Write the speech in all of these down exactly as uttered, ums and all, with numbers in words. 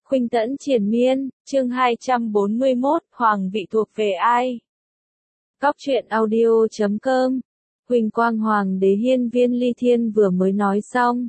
Khuynh Tẫn triền miên, chương hai trăm bốn mươi mốt, hoàng vị thuộc về ai? Cóc truyện audio chấm com. Huỳnh Quang Hoàng đế Hiên Viên Ly Thiên vừa mới nói xong.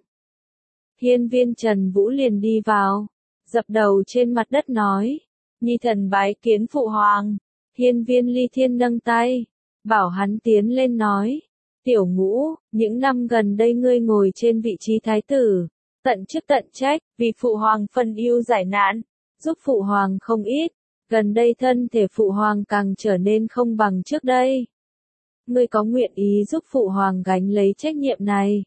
Hiên Viên Trần Vũ liền đi vào, dập đầu trên mặt đất nói, nhi thần bái kiến phụ hoàng. Hiên Viên Ly Thiên nâng tay, bảo hắn tiến lên nói, tiểu Ngũ, những năm gần đây ngươi ngồi trên vị trí thái tử, tận chức tận trách, vì phụ hoàng phân ưu giải nạn, giúp phụ hoàng không ít, gần đây thân thể phụ hoàng càng trở nên không bằng trước đây. Ngươi có nguyện ý giúp phụ hoàng gánh lấy trách nhiệm này?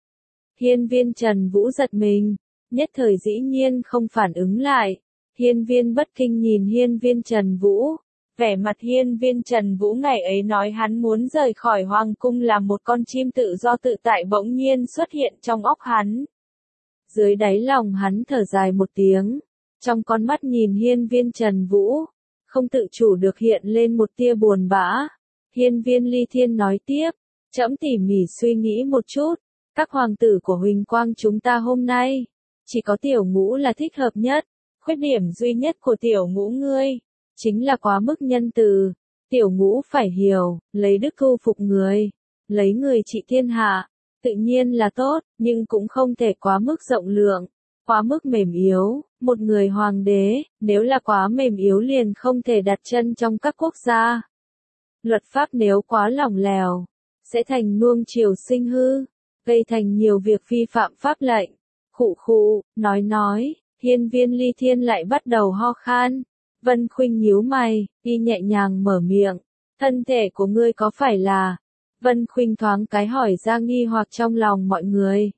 Hiên Viên Trần Vũ giật mình, nhất thời dĩ nhiên không phản ứng lại. Hiên Viên Bất Kinh nhìn Hiên Viên Trần Vũ, vẻ mặt Hiên Viên Trần Vũ ngày ấy nói hắn muốn rời khỏi hoàng cung làm một con chim tự do tự tại bỗng nhiên xuất hiện trong óc hắn. Dưới đáy lòng hắn thở dài một tiếng, trong con mắt nhìn Hiên Viên Trần Vũ, không tự chủ được hiện lên một tia buồn bã. Hiên Viên Ly Thiên nói tiếp, trẫm tỉ mỉ suy nghĩ một chút, các hoàng tử của Huỳnh Quang chúng ta hôm nay, chỉ có tiểu Ngũ là thích hợp nhất, khuyết điểm duy nhất của tiểu Ngũ ngươi, chính là quá mức nhân từ, tiểu Ngũ phải hiểu, lấy đức thu phục người, lấy người trị thiên hạ, tự nhiên là tốt, nhưng cũng không thể quá mức rộng lượng, quá mức mềm yếu, một người hoàng đế, nếu là quá mềm yếu liền không thể đặt chân trong các quốc gia. Luật pháp nếu quá lỏng lẻo, sẽ thành nuông chiều sinh hư, gây thành nhiều việc vi phạm pháp lệnh. Khụ khụ, nói nói, Hiên Viên Ly Thiên lại bắt đầu ho khan. Vân Khuynh nhíu mày, y nhẹ nhàng mở miệng, thân thể của ngươi có phải là... Vân Khuynh thoáng cái hỏi ra nghi hoặc trong lòng mọi người.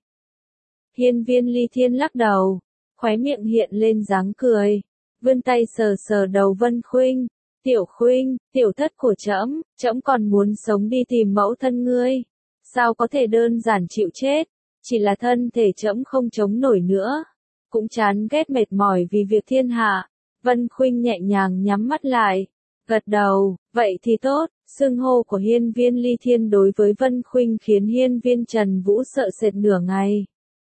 Hiên Viên Ly Thiên lắc đầu, khóe miệng hiện lên dáng cười, vươn tay sờ sờ đầu Vân Khuynh, tiểu Khuynh, tiểu thất của trẫm, trẫm còn muốn sống đi tìm mẫu thân ngươi, sao có thể đơn giản chịu chết, chỉ là thân thể trẫm không chống nổi nữa, cũng chán ghét mệt mỏi vì việc thiên hạ. Vân Khuynh nhẹ nhàng nhắm mắt lại, gật đầu, vậy thì tốt. Xưng hô của Hiên Viên Ly Thiên đối với Vân Khuynh khiến Hiên Viên Trần Vũ sợ sệt nửa ngày.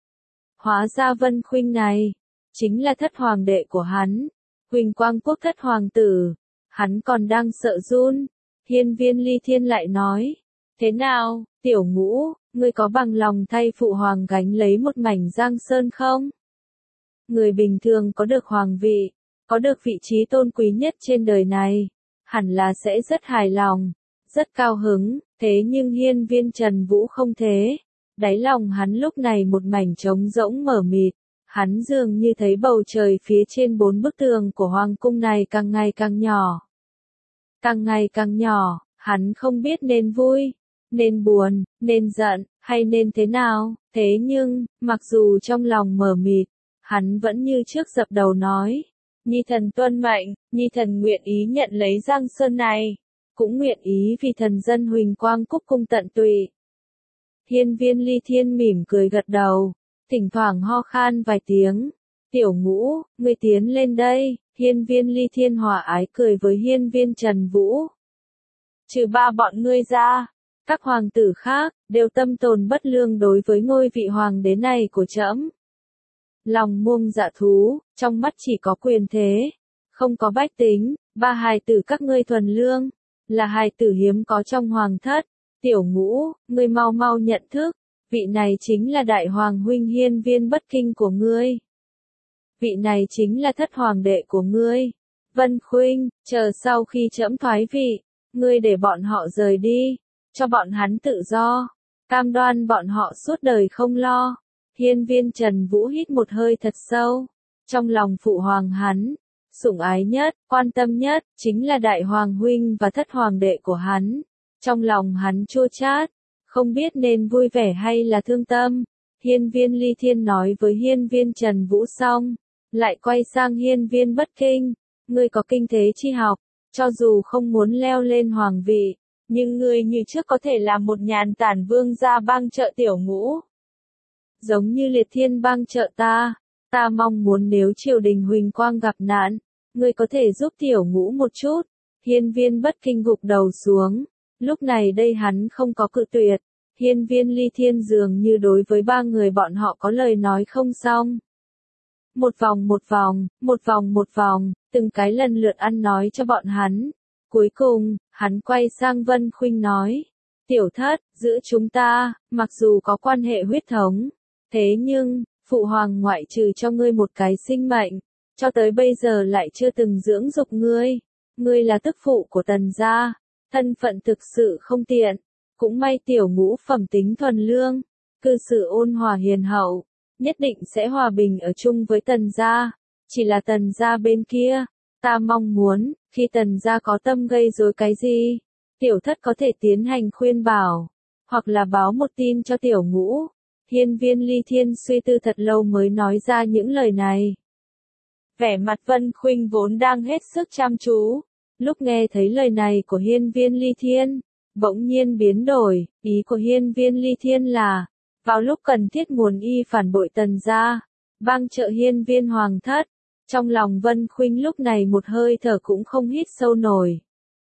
Hóa ra Vân Khuynh này, chính là thất hoàng đệ của hắn, Huỳnh Quang Quốc thất hoàng tử, hắn còn đang sợ run. Hiên Viên Ly Thiên lại nói, thế nào, tiểu Ngũ, ngươi có bằng lòng thay phụ hoàng gánh lấy một mảnh giang sơn không? Người bình thường có được hoàng vị, có được vị trí tôn quý nhất trên đời này, hẳn là sẽ rất hài lòng, rất cao hứng, thế nhưng Hiên Viên Trần Vũ không thế. Đáy lòng hắn lúc này một mảnh trống rỗng mờ mịt, hắn dường như thấy bầu trời phía trên bốn bức tường của hoàng cung này càng ngày càng nhỏ. Càng ngày càng nhỏ, hắn không biết nên vui, nên buồn, nên giận, hay nên thế nào, thế nhưng, mặc dù trong lòng mờ mịt, hắn vẫn như trước dập đầu nói. Nhi thần tuân mệnh, nhi thần nguyện ý nhận lấy giang sơn này, cũng nguyện ý vì thần dân Huỳnh Quang Quốc cung tận tụy. Hiên Viên Ly Thiên mỉm cười gật đầu, thỉnh thoảng ho khan vài tiếng. Tiểu Ngũ, ngươi tiến lên đây. Hiên Viên Ly Thiên hòa ái cười với Hiên Viên Trần Vũ. Trừ ba bọn ngươi ra, các hoàng tử khác đều tâm tồn bất lương đối với ngôi vị hoàng đế này của trẫm. Lòng muông dạ thú, trong mắt chỉ có quyền thế, không có bách tính. Ba hài tử các ngươi thuần lương, là hài tử hiếm có trong hoàng thất. Tiểu Ngũ, ngươi mau mau nhận thức, vị này chính là đại hoàng huynh Hiên Viên Bất Kinh của ngươi. Vị này chính là thất hoàng đệ của ngươi. Vân Khuynh, chờ sau khi trẫm thoái vị, ngươi để bọn họ rời đi, cho bọn hắn tự do, cam đoan bọn họ suốt đời không lo. Hiên Viên Trần Vũ hít một hơi thật sâu, trong lòng phụ hoàng hắn, sủng ái nhất, quan tâm nhất, chính là đại hoàng huynh và thất hoàng đệ của hắn. Trong lòng hắn chua chát, không biết nên vui vẻ hay là thương tâm. Hiên Viên Ly Thiên nói với Hiên Viên Trần Vũ xong, lại quay sang Hiên Viên Bất Kinh, ngươi có kinh thế chi học, cho dù không muốn leo lên hoàng vị, nhưng ngươi như trước có thể làm một nhàn tản vương gia bang trợ tiểu Ngũ. Giống như liệt thiên bang trợ ta, ta mong muốn nếu triều đình Huỳnh Quang gặp nạn, ngươi có thể giúp tiểu Ngũ một chút. Hiên Viên Bất Kinh gục đầu xuống, lúc này đây hắn không có cự tuyệt. Hiên Viên Ly Thiên dường như đối với ba người bọn họ có lời nói không xong. một vòng một vòng, một vòng một vòng, từng cái lần lượt ăn nói cho bọn hắn. Cuối cùng, hắn quay sang Vân Khuynh nói, tiểu thất, giữa chúng ta, mặc dù có quan hệ huyết thống, thế nhưng, phụ hoàng ngoại trừ cho ngươi một cái sinh mệnh, cho tới bây giờ lại chưa từng dưỡng dục ngươi. Ngươi là tức phụ của Tần gia, thân phận thực sự không tiện. Cũng may tiểu ngũ phẩm tính thuần lương, cư xử ôn hòa hiền hậu, nhất định sẽ hòa bình ở chung với Tần gia. Chỉ là Tần gia bên kia, ta mong muốn, khi Tần gia có tâm gây rối cái gì, tiểu thất có thể tiến hành khuyên bảo, hoặc là báo một tin cho tiểu ngũ. Hiên Viên Ly Thiên suy tư thật lâu mới nói ra những lời này. Vẻ mặt Vân Khuynh vốn đang hết sức chăm chú, lúc nghe thấy lời này của Hiên Viên Ly Thiên, bỗng nhiên biến đổi. Ý của Hiên Viên Ly Thiên là, vào lúc cần thiết muốn y phản bội Tần gia, bang trợ Hiên Viên Hoàng thất. Trong lòng Vân Khuynh lúc này một hơi thở cũng không hít sâu nổi.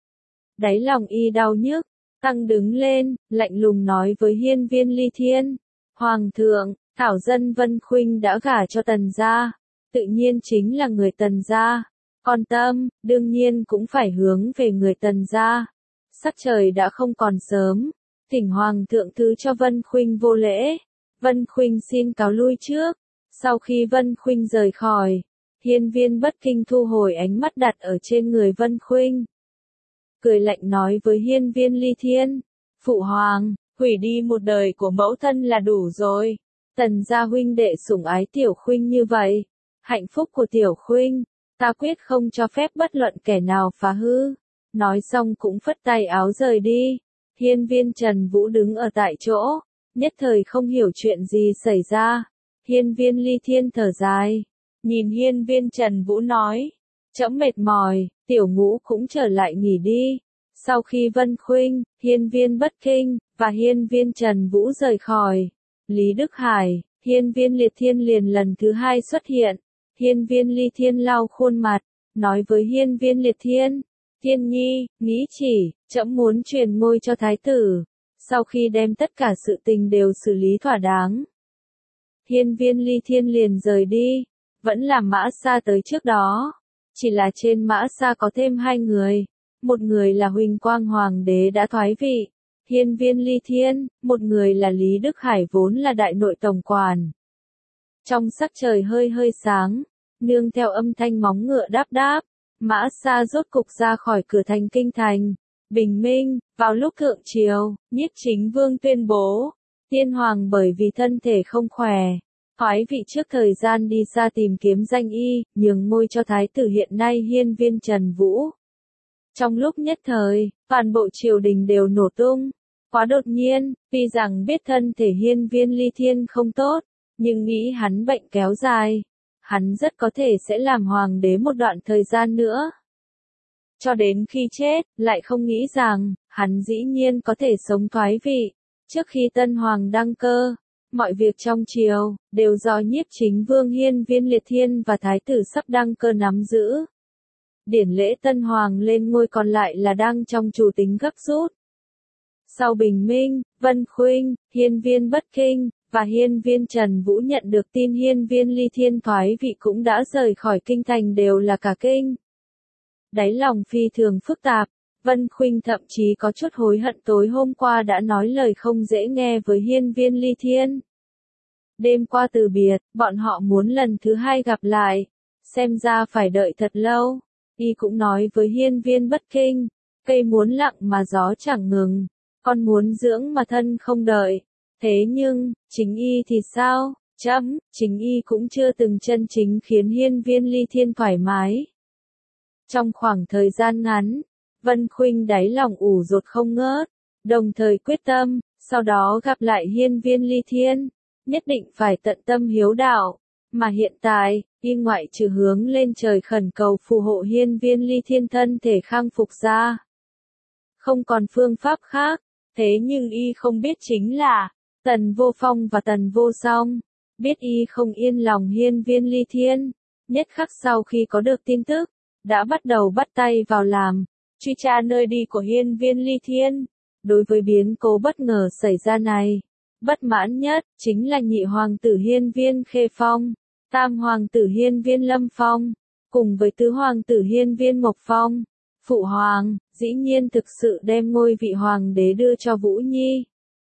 Đáy lòng y đau nhức, tăng đứng lên, lạnh lùng nói với Hiên Viên Ly Thiên, Hoàng thượng, thảo dân Vân Khuynh đã gả cho Tần gia, tự nhiên chính là người Tần gia. Con tâm, đương nhiên cũng phải hướng về người Tần gia. Sắc trời đã không còn sớm, thỉnh Hoàng thượng thứ cho Vân Khuynh vô lễ. Vân Khuynh xin cáo lui trước. Sau khi Vân Khuynh rời khỏi, Hiên Viên Bất Kinh thu hồi ánh mắt đặt ở trên người Vân Khuynh. Cười lạnh nói với Hiên Viên Ly Thiên, Phụ hoàng, hủy đi một đời của mẫu thân là đủ rồi. Tần gia huynh đệ sủng ái tiểu Khuynh như vậy, hạnh phúc của tiểu Khuynh, ta quyết không cho phép bất luận kẻ nào phá hư. Nói xong cũng phất tay áo rời đi. Hiên Viên Trần Vũ đứng ở tại chỗ, nhất thời không hiểu chuyện gì xảy ra. Hiên Viên Ly Thiên thở dài, nhìn Hiên Viên Trần Vũ nói, trẫm mệt mỏi, tiểu ngũ cũng trở lại nghỉ đi. Sau khi Vân Khuynh, Hiên Viên Bất Kinh, và Hiên Viên Trần Vũ rời khỏi, Lý Đức Hải, Hiên Viên Liệt Thiên liền lần thứ hai xuất hiện. Hiên Viên Ly Thiên lau khuôn mặt, nói với Hiên Viên Liệt Thiên, Thiên nhi, nghĩ chỉ, trẫm muốn truyền ngôi cho thái tử, sau khi đem tất cả sự tình đều xử lý thỏa đáng. Hiên Viên Ly Thiên liền rời đi, vẫn là Mã Sa tới trước đó, chỉ là trên Mã Sa có thêm hai người, một người là Huỳnh Quang Hoàng đế đã thoái vị, Hiên Viên Ly Thiên, một người là Lý Đức Hải vốn là đại nội tổng quản. Trong sắc trời hơi hơi sáng, nương theo âm thanh móng ngựa đáp đáp, Mã Sa rốt cục ra khỏi cửa thành kinh thành. Bình minh, vào lúc thượng triều, Nhiếp Chính Vương tuyên bố, Tiên Hoàng bởi vì thân thể không khỏe, thoái vị trước thời gian đi xa tìm kiếm danh y, nhường ngôi cho thái tử hiện nay Hiên Viên Trần Vũ. Trong lúc nhất thời, toàn bộ triều đình đều nổ tung. Quá đột nhiên, vì rằng biết thân thể Hiên Viên Ly Thiên không tốt, nhưng nghĩ hắn bệnh kéo dài, hắn rất có thể sẽ làm hoàng đế một đoạn thời gian nữa. Cho đến khi chết, lại không nghĩ rằng, hắn dĩ nhiên có thể sống thoái vị. Trước khi tân hoàng đăng cơ, mọi việc trong triều, đều do Nhiếp Chính Vương Hiên Viên Liệt Thiên và thái tử sắp đăng cơ nắm giữ. Điển lễ tân hoàng lên ngôi còn lại là đang trong chủ tính gấp rút. Sau bình minh, Vân Khuynh, Hiên Viên Bất Kinh, và Hiên Viên Trần Vũ nhận được tin Hiên Viên Ly Thiên thoái vị cũng đã rời khỏi kinh thành đều là cả kinh. Đáy lòng phi thường phức tạp, Vân Khuynh thậm chí có chút hối hận tối hôm qua đã nói lời không dễ nghe với Hiên Viên Ly Thiên. Đêm qua từ biệt, bọn họ muốn lần thứ hai gặp lại, xem ra phải đợi thật lâu. Y cũng nói với Hiên Viên Bất Kinh, cây muốn lặng mà gió chẳng ngừng, con muốn dưỡng mà thân không đợi. Thế nhưng, chính y thì sao? Chấm, chính y cũng chưa từng chân chính khiến Hiên Viên Ly Thiên thoải mái. Trong khoảng thời gian ngắn, Vân Khuynh đáy lòng ủ rột không ngớt, đồng thời quyết tâm, sau đó gặp lại Hiên Viên Ly Thiên, nhất định phải tận tâm hiếu đạo. Mà hiện tại, y ngoại trừ hướng lên trời khẩn cầu phù hộ Hiên Viên Ly Thiên thân thể khang phục ra, không còn phương pháp khác. Thế nhưng y không biết chính là, Tần Vô Phong và Tần Vô Song, biết y không yên lòng Hiên Viên Ly Thiên, nhất khắc sau khi có được tin tức, đã bắt đầu bắt tay vào làm, truy tra nơi đi của Hiên Viên Ly Thiên. Đối với biến cố bất ngờ xảy ra này, bất mãn nhất, chính là nhị hoàng tử Hiên Viên Khê Phong. tam hoàng tử Hiên Viên Lâm Phong, cùng với tứ hoàng tử Hiên Viên Mộc Phong. Phụ hoàng, dĩ nhiên thực sự đem ngôi vị hoàng đế đưa cho Vũ Nhi.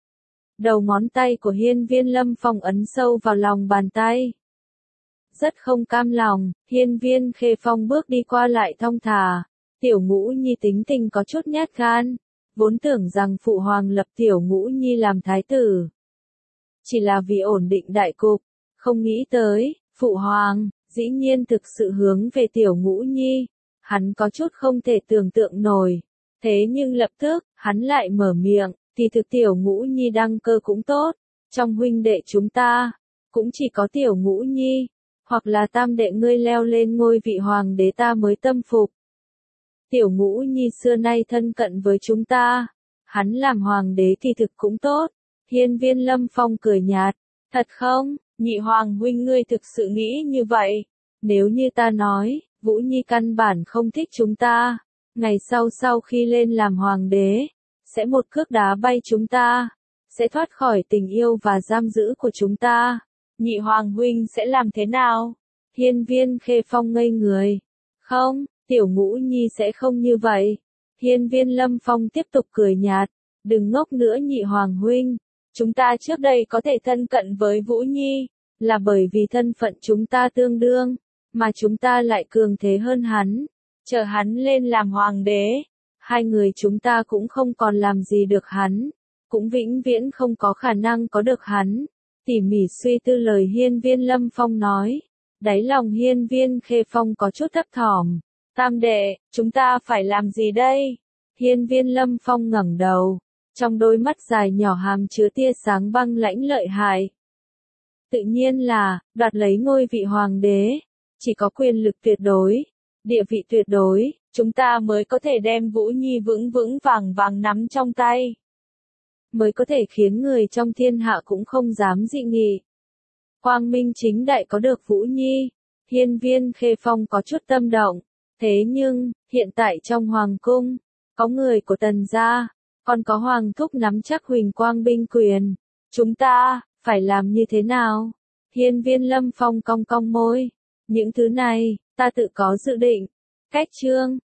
Đầu ngón tay của Hiên Viên Lâm Phong ấn sâu vào lòng bàn tay. Rất không cam lòng, Hiên Viên Khê Phong bước đi qua lại thong thả. Tiểu Ngũ Nhi tính tình có chút nhát gan, vốn tưởng rằng phụ hoàng lập Tiểu Ngũ Nhi làm thái tử. Chỉ là vì ổn định đại cục, không nghĩ tới, phụ hoàng, dĩ nhiên thực sự hướng về Tiểu Ngũ Nhi. Hắn có chút không thể tưởng tượng nổi. Thế nhưng lập tức, hắn lại mở miệng, thì thực Tiểu Ngũ Nhi đăng cơ cũng tốt. Trong huynh đệ chúng ta, cũng chỉ có Tiểu Ngũ Nhi, hoặc là tam đệ ngươi leo lên ngôi vị hoàng đế ta mới tâm phục. Tiểu Ngũ Nhi xưa nay thân cận với chúng ta, hắn làm hoàng đế thì thực cũng tốt. Hiên Viên Lâm Phong cười nhạt, thật không, nhị hoàng huynh ngươi thực sự nghĩ như vậy. Nếu như ta nói, Vũ Nhi căn bản không thích chúng ta, ngày sau sau khi lên làm hoàng đế, sẽ một cước đá bay chúng ta, sẽ thoát khỏi tình yêu và giam giữ của chúng ta. Nhị hoàng huynh sẽ làm thế nào? Hiên Viên Khê Phong ngây người. Không, Tiểu Ngũ Nhi sẽ không như vậy. Hiên Viên Lâm Phong tiếp tục cười nhạt, đừng ngốc nữa nhị hoàng huynh. Chúng ta trước đây có thể thân cận với Vũ Nhi, là bởi vì thân phận chúng ta tương đương, mà chúng ta lại cường thế hơn hắn. Chờ hắn lên làm hoàng đế, hai người chúng ta cũng không còn làm gì được hắn, cũng vĩnh viễn không có khả năng có được hắn. Tỉ mỉ suy tư lời Hiên Viên Lâm Phong nói, đáy lòng Hiên Viên Khê Phong có chút thấp thỏm. Tam đệ, chúng ta phải làm gì đây? Hiên Viên Lâm Phong ngẩng đầu, trong đôi mắt dài nhỏ hàm chứa tia sáng băng lãnh lợi hại. Tự nhiên là, đoạt lấy ngôi vị hoàng đế, chỉ có quyền lực tuyệt đối, địa vị tuyệt đối, chúng ta mới có thể đem Vũ Nhi vững vững vàng vàng nắm trong tay. Mới có thể khiến người trong thiên hạ cũng không dám dị nghị. Quang minh chính đại có được Vũ Nhi, Hiên Viên Khê Phong có chút tâm động. Thế nhưng, hiện tại trong hoàng cung, có người của Tần gia, còn có hoàng thúc nắm chắc Huỳnh Quang binh quyền. Chúng ta, phải làm như thế nào? Hiên Viên Lâm Phong cong cong môi. Những thứ này, ta tự có dự định. Cách chương